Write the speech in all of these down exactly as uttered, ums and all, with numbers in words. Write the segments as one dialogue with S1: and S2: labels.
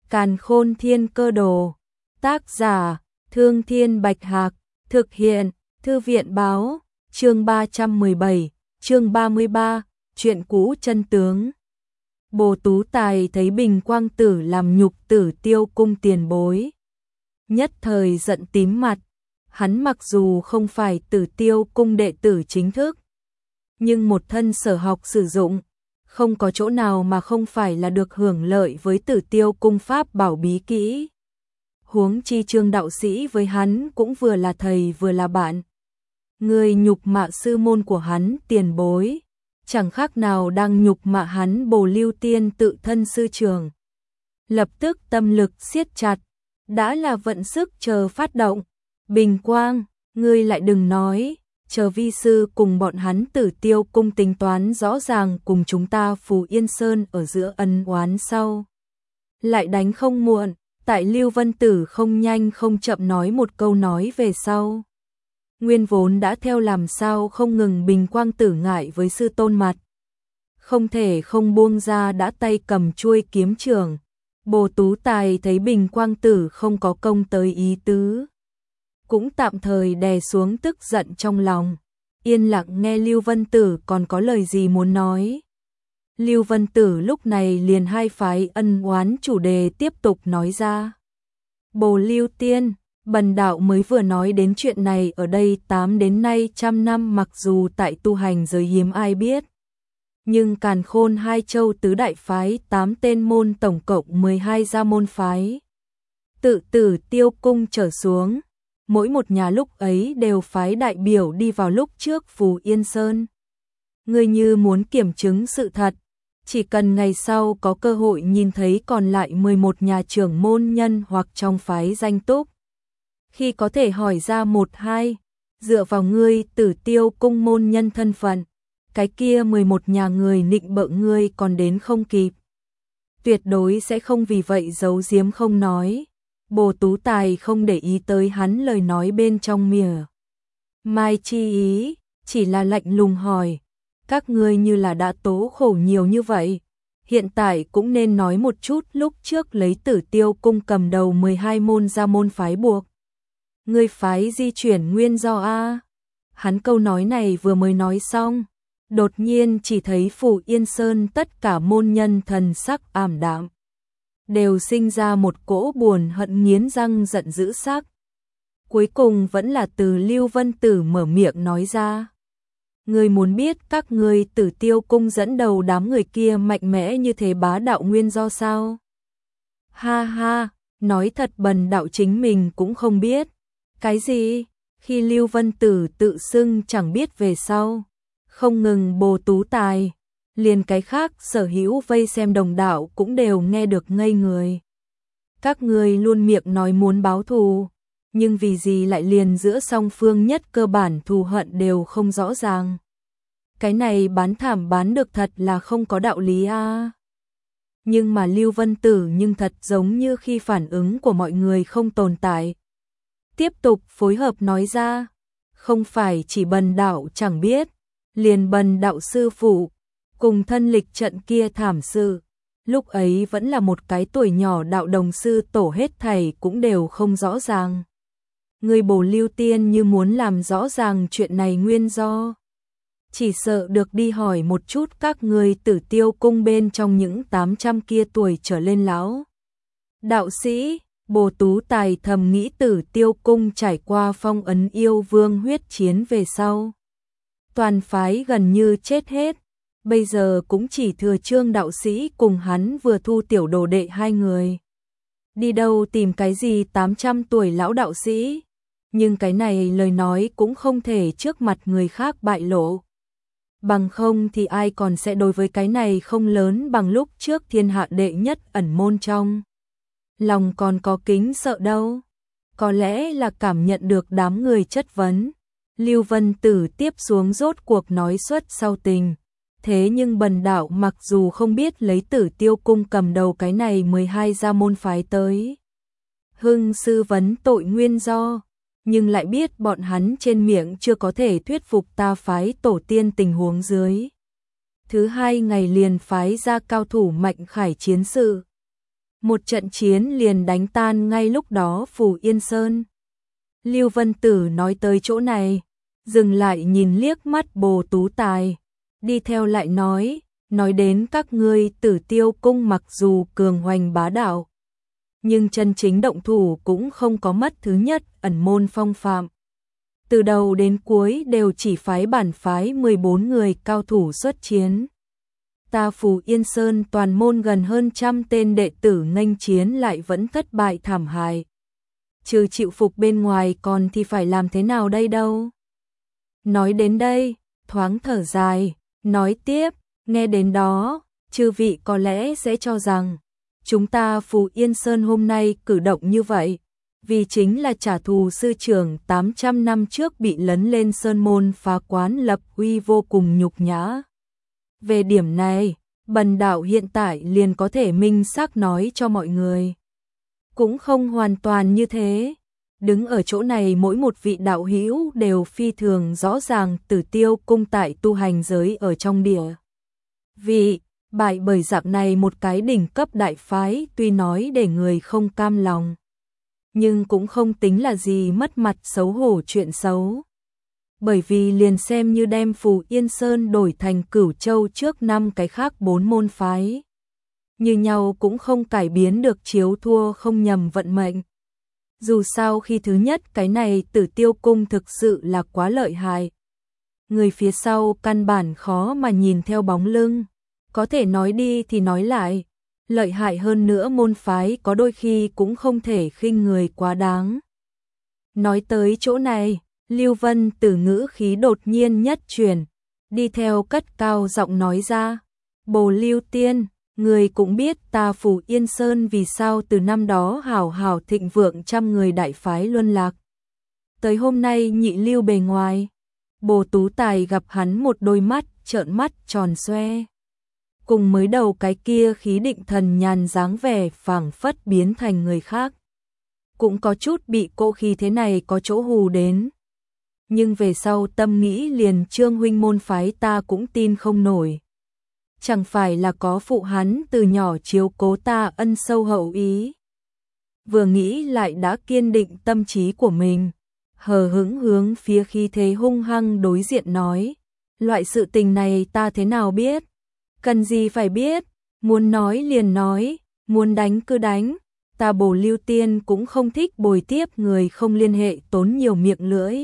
S1: Càn Khôn Thiên Cơ Đồ. Tác giả: Thương Thiên Bạch Hạc. Thực hiện: Thư viện Báo. Chương ba trăm mười bảy, chương ba mươi ba, chuyện cũ chân tướng. Bồ Tú Tài thấy Bình Quang Tử làm nhục Tử Tiêu cung tiền bối, nhất thời giận tím mặt. Hắn mặc dù không phải Tử Tiêu cung đệ tử chính thức, nhưng một thân sở học sử dụng, không có chỗ nào mà không phải là được hưởng lợi với Tử Tiêu cung pháp bảo bí kỹ. Huống chi Trương đạo sĩ với hắn cũng vừa là thầy vừa là bạn. Người nhục mạ sư môn của hắn tiền bối, chẳng khác nào đang nhục mạ hắn Bồ Lưu Tiên tự thân sư trường. Lập tức tâm lực siết chặt, đã là vận sức chờ phát động. Bình Quang, ngươi lại đừng nói, chờ vi sư cùng bọn hắn Tử Tiêu cung tính toán rõ ràng cùng chúng ta Phù Yên Sơn ở giữa ân oán sau. Lại đánh không muộn. Tại Lưu Vân Tử không nhanh không chậm nói một câu nói về sau. Nguyên vốn đã theo làm sao không ngừng Bình Quang Tử ngại với sư tôn mặt, không thể không buông ra đã tay cầm chuôi kiếm trường. Bồ Tú Tài thấy Bình Quang Tử không có công tới ý tứ, cũng tạm thời đè xuống tức giận trong lòng, yên lặng nghe Lưu Vân Tử còn có lời gì muốn nói. Lưu Vân Tử lúc này liền hai phái ân oán chủ đề tiếp tục nói ra. Bồ Lưu Tiên, bần đạo mới vừa nói đến chuyện này ở đây tám đến nay trăm năm, mặc dù tại tu hành giới hiếm ai biết, nhưng Càn Khôn hai châu tứ đại phái tám tên môn tổng cộng mười hai gia môn phái. Tự Tử Tiêu cung trở xuống, mỗi một nhà lúc ấy đều phái đại biểu đi vào lúc trước Phù Yên Sơn. Ngươi như muốn kiểm chứng sự thật, chỉ cần ngày sau có cơ hội nhìn thấy còn lại mười một nhà trưởng môn nhân hoặc trong phái danh túc, khi có thể hỏi ra một hai, dựa vào ngươi Tử Tiêu cung môn nhân thân phận, cái kia mười một nhà người nịnh bợ ngươi còn đến không kịp. Tuyệt đối sẽ không vì vậy giấu giếm không nói. Bồ Tú Tài không để ý tới hắn lời nói bên trong mỉa mai chi ý, chỉ là lạnh lùng hỏi. Các ngươi như là đã tố khổ nhiều như vậy, hiện tại cũng nên nói một chút lúc trước lấy Tử Tiêu cung cầm đầu mười hai môn gia môn phái buộc ngươi phái di chuyển nguyên do a. Hắn câu nói này vừa mới nói xong, đột nhiên chỉ thấy Phù Yên Sơn tất cả môn nhân thần sắc ảm đạm, đều sinh ra một cỗ buồn hận nghiến răng giận dữ sắc. Cuối cùng vẫn là từ Lưu Vân Tử mở miệng nói ra. Ngươi muốn biết các ngươi Tử Tiêu cung dẫn đầu đám người kia mạnh mẽ như thế bá đạo nguyên do sao? Ha ha, nói thật bần đạo chính mình cũng không biết. Cái gì? Khi Lưu Vân Tử tự xưng chẳng biết về sau, không ngừng Bồ Tú Tài, liền cái khác sở hữu vây xem đồng đạo cũng đều nghe được ngây người. Các ngươi luôn miệng nói muốn báo thù, nhưng vì gì lại liền giữa song phương nhất cơ bản thù hận đều không rõ ràng. Cái này bán thảm bán được thật là không có đạo lý a. À. Nhưng mà Lưu Vân Tử nhưng thật giống như khi phản ứng của mọi người không tồn tại. Tiếp tục phối hợp nói ra, không phải chỉ bần đạo chẳng biết, liền bần đạo sư phụ, cùng thân lịch trận kia thảm sự. Lúc ấy vẫn là một cái tuổi nhỏ đạo đồng sư tổ hết thảy cũng đều không rõ ràng. Người Bồ Lưu Tiên như muốn làm rõ ràng chuyện này nguyên do, chỉ sợ được đi hỏi một chút các người Tử Tiêu cung bên trong những tám trăm kia tuổi trở lên lão đạo sĩ. Bồ Tú Tài thầm nghĩ Tử Tiêu cung trải qua phong ấn yêu vương huyết chiến về sau, toàn phái gần như chết hết, bây giờ cũng chỉ thừa Trương đạo sĩ cùng hắn vừa thu tiểu đồ đệ hai người. Đi đâu tìm cái gì tám trăm tuổi lão đạo sĩ? Nhưng cái này lời nói cũng không thể trước mặt người khác bại lộ. Bằng không thì ai còn sẽ đối với cái này không lớn bằng lúc trước thiên hạ đệ nhất ẩn môn trong lòng còn có kính sợ đâu. Có lẽ là cảm nhận được đám người chất vấn, Lưu Vân Tử tiếp xuống rốt cuộc nói xuất sau tình. Thế nhưng bần đạo mặc dù không biết lấy Tử Tiêu cung cầm đầu cái này mười hai gia môn phái tới hưng sư vấn tội nguyên do, nhưng lại biết bọn hắn trên miệng chưa có thể thuyết phục ta phái tổ tiên tình huống dưới. Thứ hai ngày liền phái ra cao thủ mạnh khải chiến sự. một trận chiến liền đánh tan ngay lúc đó Phù Yên Sơn. Lưu Vân Tử nói tới chỗ này, dừng lại nhìn liếc mắt Bồ Tú Tài, đi theo lại nói, nói đến các ngươi Tử Tiêu cung mặc dù cường hoành bá đạo, nhưng chân chính động thủ cũng không có mất thứ nhất ẩn môn phong phạm. Từ đầu đến cuối đều chỉ phái bản phái mười bốn người cao thủ xuất chiến. Ta Phù Yên Sơn toàn môn gần hơn trăm tên đệ tử nghênh chiến lại vẫn thất bại thảm hại. Trừ chịu phục bên ngoài còn thì phải làm thế nào đây đâu. Nói đến đây, thoáng thở dài, nói tiếp, nghe đến đó, chư vị có lẽ sẽ cho rằng, chúng ta Phù Yên Sơn hôm nay cử động như vậy, vì chính là trả thù sư trưởng tám trăm năm trước bị lấn lên sơn môn phá quán lập uy vô cùng nhục nhã. Về điểm này, bần đạo hiện tại liền có thể minh xác nói cho mọi người. Cũng không hoàn toàn như thế. Đứng ở chỗ này mỗi một vị đạo hữu đều phi thường rõ ràng Tử Tiêu cung tại tu hành giới ở trong địa. Vì, bại bởi giặc này một cái đỉnh cấp đại phái tuy nói để người không cam lòng, nhưng cũng không tính là gì mất mặt xấu hổ chuyện xấu. Bởi vì liền xem như đem Phù Yên Sơn đổi thành Cửu Châu trước năm cái khác bốn môn phái, như nhau cũng không cải biến được chiếu thua không nhầm vận mệnh. Dù sao khi thứ nhất cái này Tử Tiêu cung thực sự là quá lợi hại. Người phía sau căn bản khó mà nhìn theo bóng lưng, có thể nói đi thì nói lại, lợi hại hơn nữa môn phái có đôi khi cũng không thể khinh người quá đáng. Nói tới chỗ này, Lưu Vân Tử ngữ khí đột nhiên nhất chuyển, đi theo cất cao giọng nói ra, Bồ Lưu Tiên, người cũng biết ta Phù Yên Sơn vì sao từ năm đó hảo hảo thịnh vượng trăm người đại phái luân lạc. Tới hôm nay nhị lưu bề ngoài, Bồ Tú Tài gặp hắn một đôi mắt trợn mắt tròn xoe. Cùng mới đầu cái kia khí định thần nhàn dáng vẻ phảng phất biến thành người khác. Cũng có chút bị cô khí thế này có chỗ hù đến. Nhưng về sau tâm nghĩ liền Trương huynh môn phái ta cũng tin không nổi. Chẳng phải là có phụ hắn từ nhỏ chiếu cố ta ân sâu hậu ý. Vừa nghĩ lại đã kiên định tâm trí của mình, hờ hững hướng phía khí thế hung hăng đối diện nói, loại sự tình này ta thế nào biết, cần gì phải biết, muốn nói liền nói, muốn đánh cứ đánh, ta Bồ Lưu Tiên cũng không thích bồi tiếp người không liên hệ tốn nhiều miệng lưỡi.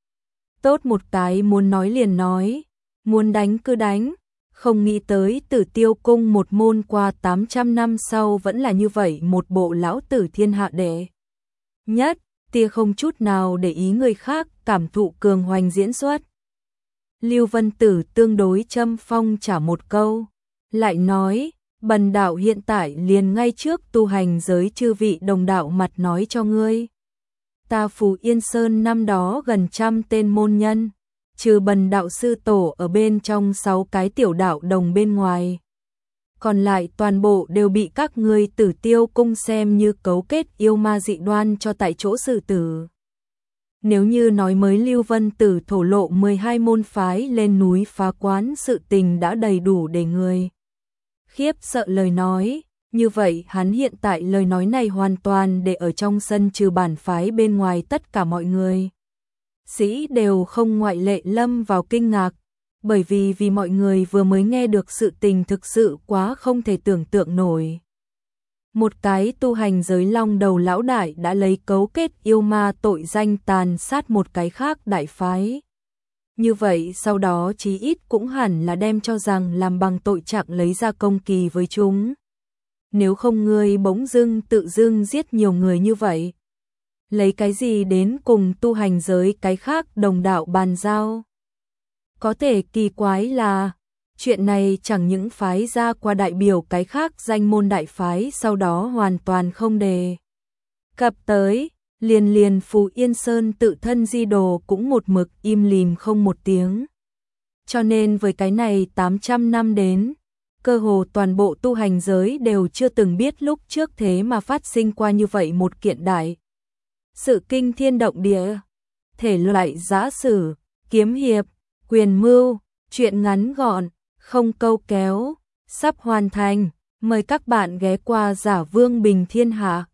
S1: Tốt một cái muốn nói liền nói, muốn đánh cứ đánh, không nghĩ tới Tử Tiêu cung một môn qua tám trăm năm sau vẫn là như vậy một bộ lão tử thiên hạ đệ nhất, tia không chút nào để ý người khác cảm thụ cường hoành diễn xuất. Lưu Vân Tử tương đối châm phong trả một câu, lại nói, bần đạo hiện tại liền ngay trước tu hành giới chư vị đồng đạo mặt nói cho ngươi. Ta Phù Yên Sơn năm đó gần trăm tên môn nhân, trừ bần đạo sư tổ ở bên trong sáu cái tiểu đạo đồng bên ngoài. Còn lại toàn bộ đều bị các ngươi Tử Tiêu cung xem như cấu kết yêu ma dị đoan cho tại chỗ xử tử. Nếu như nói mới Lưu Vân Tử thổ lộ mười hai môn phái lên núi phá quán sự tình đã đầy đủ để người khiếp sợ lời nói, như vậy hắn hiện tại lời nói này hoàn toàn để ở trong sân trừ bản phái bên ngoài tất cả mọi người. Sĩ đều không ngoại lệ lâm vào kinh ngạc, bởi vì vì mọi người vừa mới nghe được sự tình thực sự quá không thể tưởng tượng nổi. Một cái tu hành giới long đầu lão đại đã lấy cấu kết yêu ma tội danh tàn sát một cái khác đại phái. Như vậy sau đó chí ít cũng hẳn là đem cho rằng làm bằng tội trạng lấy ra công kỳ với chúng. Nếu không ngươi bỗng dưng tự dưng giết nhiều người như vậy, lấy cái gì đến cùng tu hành giới cái khác đồng đạo bàn giao? Có thể kỳ quái là, chuyện này chẳng những phái ra qua đại biểu cái khác danh môn đại phái sau đó hoàn toàn không đề cập tới, liền liền Phù Yên Sơn tự thân di đồ cũng một mực im lìm không một tiếng. Cho nên với cái này tám trăm năm đến, cơ hồ toàn bộ tu hành giới đều chưa từng biết lúc trước thế mà phát sinh qua như vậy một kiện đại sự kinh thiên động địa, thể loại giã sử, kiếm hiệp, quyền mưu, chuyện ngắn gọn, không câu kéo, sắp hoàn thành, Mời các bạn ghé qua Giả Vương Bình Thiên Hạ.